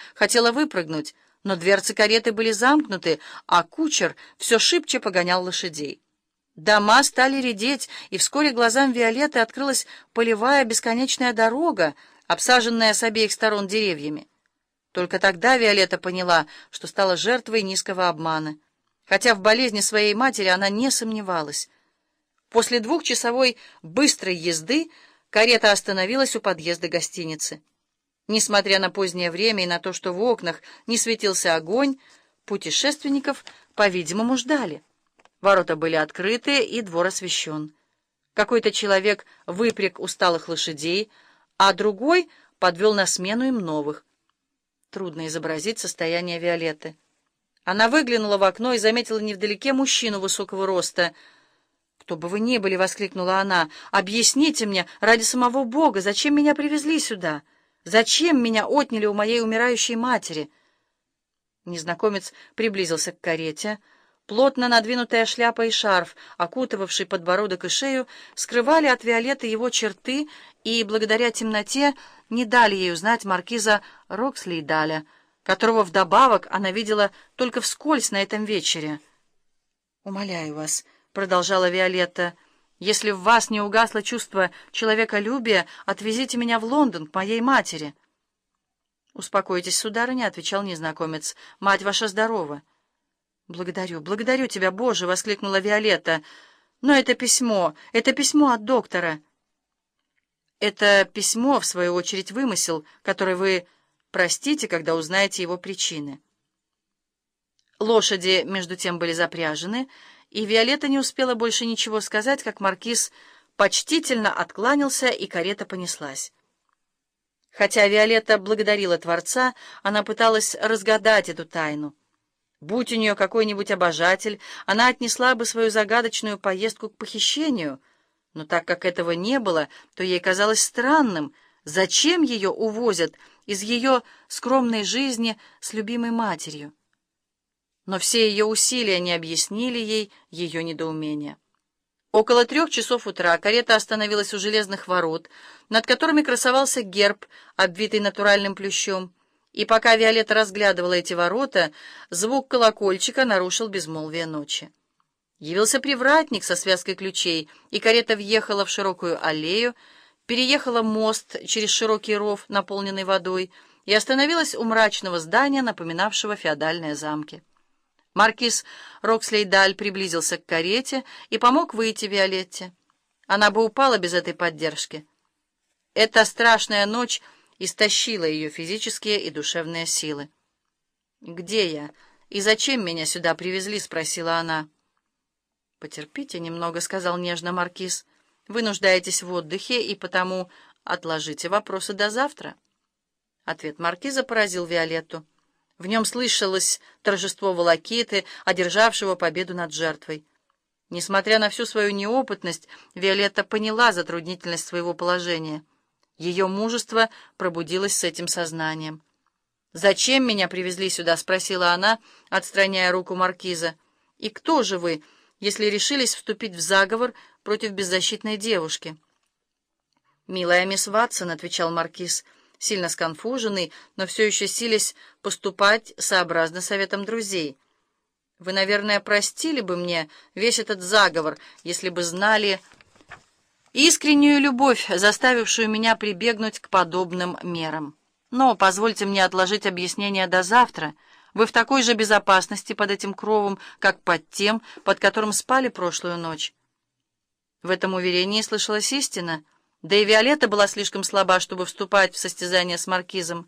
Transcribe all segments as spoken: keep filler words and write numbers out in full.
хотела выпрыгнуть, но дверцы кареты были замкнуты, а кучер все шибче погонял лошадей. Дома стали редеть, и вскоре глазам Виолетты открылась полевая бесконечная дорога, обсаженная с обеих сторон деревьями. Только тогда Виолетта поняла, что стала жертвой низкого обмана, хотя в болезни своей матери она не сомневалась. После двухчасовой быстрой езды карета остановилась у подъезда гостиницы. Несмотря на позднее время и на то, что в окнах не светился огонь, путешественников, по-видимому, ждали. Ворота были открыты, и двор освещен. Какой-то человек выпряг усталых лошадей, а другой подвел на смену им новых. Трудно изобразить состояние Виолетты. Она выглянула в окно и заметила невдалеке мужчину высокого роста. «Кто бы вы ни были!» — воскликнула она. «Объясните мне, ради самого Бога, зачем меня привезли сюда? Зачем меня отняли у моей умирающей матери?» Незнакомец приблизился к карете. Плотно надвинутая шляпа и шарф, окутывавший подбородок и шею, скрывали от Виолетты его черты и, благодаря темноте, не дали ей узнать маркиза Рокслейдаля, которого вдобавок она видела только вскользь на этом вечере. «Умоляю вас», — продолжала Виолетта, — «если в вас не угасло чувство человеколюбия, отвезите меня в Лондон к моей матери». «Успокойтесь, сударыня», — отвечал незнакомец, — «мать ваша здорова». «Благодарю, благодарю тебя, Боже!» — воскликнула Виолетта. «Но это письмо, это письмо от доктора». «Это письмо, в свою очередь, вымысел, который вы простите, когда узнаете его причины». Лошади, между тем, были запряжены, и Виолетта не успела больше ничего сказать, как маркиз почтительно откланялся, и карета понеслась. Хотя Виолетта благодарила Творца, она пыталась разгадать эту тайну. Будь у нее какой-нибудь обожатель, она отнесла бы свою загадочную поездку к похищению, но так как этого не было, то ей казалось странным, зачем ее увозят из ее скромной жизни с любимой матерью. Но все ее усилия не объяснили ей ее недоумения. Около трех часов утра карета остановилась у железных ворот, над которыми красовался герб, обвитый натуральным плющом. И пока Виолетта разглядывала эти ворота, звук колокольчика нарушил безмолвие ночи. Явился привратник со связкой ключей, и карета въехала в широкую аллею, переехала мост через широкий ров, наполненный водой, и остановилась у мрачного здания, напоминавшего феодальные замки. Маркиз Рокслейдаль приблизился к карете и помог выйти Виолетте. Она бы упала без этой поддержки. Эта страшная ночь истощила ее физические и душевные силы. «Где я? И зачем меня сюда привезли?» — спросила она. «Потерпите немного», — сказал нежно маркиз. «Вы нуждаетесь в отдыхе, и потому отложите вопросы до завтра». Ответ маркиза поразил Виолетту. В нем слышалось торжество волокиты, одержавшего победу над жертвой. Несмотря на всю свою неопытность, Виолетта поняла затруднительность своего положения. Ее мужество пробудилось с этим сознанием. «Зачем меня привезли сюда?» — спросила она, отстраняя руку маркиза. «И кто же вы, если решились вступить в заговор против беззащитной девушки?» «Милая мисс Ватсон», — отвечал маркиз, сильно сконфуженный, но все еще силясь поступать сообразно советам друзей. «Вы, наверное, простили бы мне весь этот заговор, если бы знали искреннюю любовь, заставившую меня прибегнуть к подобным мерам. Но позвольте мне отложить объяснение до завтра. Вы в такой же безопасности под этим кровом, как под тем, под которым спали прошлую ночь». В этом уверении слышалась истина, да и Виолетта была слишком слаба, чтобы вступать в состязание с маркизом.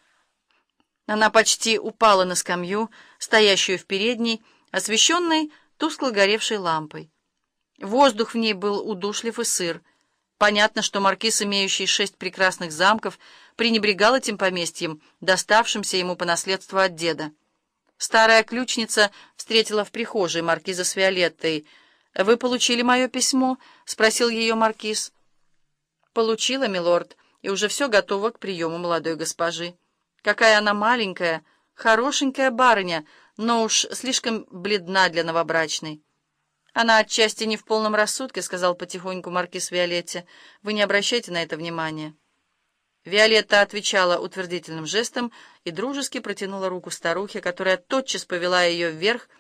Она почти упала на скамью, стоящую в передней, освещенной тускло горевшей лампой. Воздух в ней был удушлив и сыр. Понятно, что маркиз, имеющий шесть прекрасных замков, пренебрегал этим поместьем, доставшимся ему по наследству от деда. Старая ключница встретила в прихожей маркиза с Виолеттой. «Вы получили мое письмо?» — спросил ее маркиз. «Получила, милорд, и уже все готово к приему молодой госпожи. Какая она маленькая, хорошенькая барыня, но уж слишком бледна для новобрачной». «Она отчасти не в полном рассудке», — сказал потихоньку маркиз Виолетте. «Вы не обращайте на это внимания». Виолетта отвечала утвердительным жестом и дружески протянула руку старухе, которая тотчас повела ее вверх